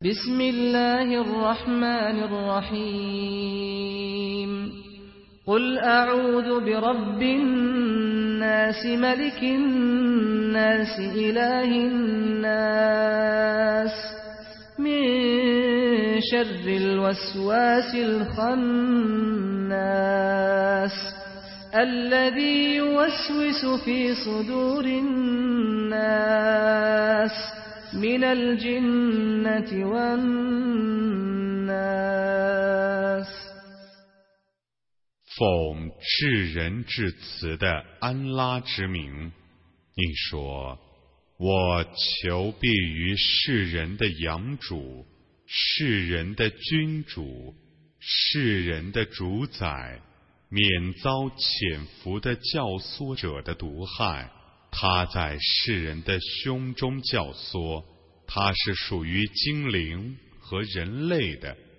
بسم الله الرحمن الرحيم قل أعوذ برب الناس ملك الناس إله الناس من شر الوسواس الخناس الذي يوسوس في صدور الناس من الجنة والناس 奉至仁至慈的安拉之名，你说：我求避于世人的养主、世人的君主、世人的主宰，免遭潜伏的教唆者的毒害。他在世人的胸中教唆，他是属于精灵和人类的。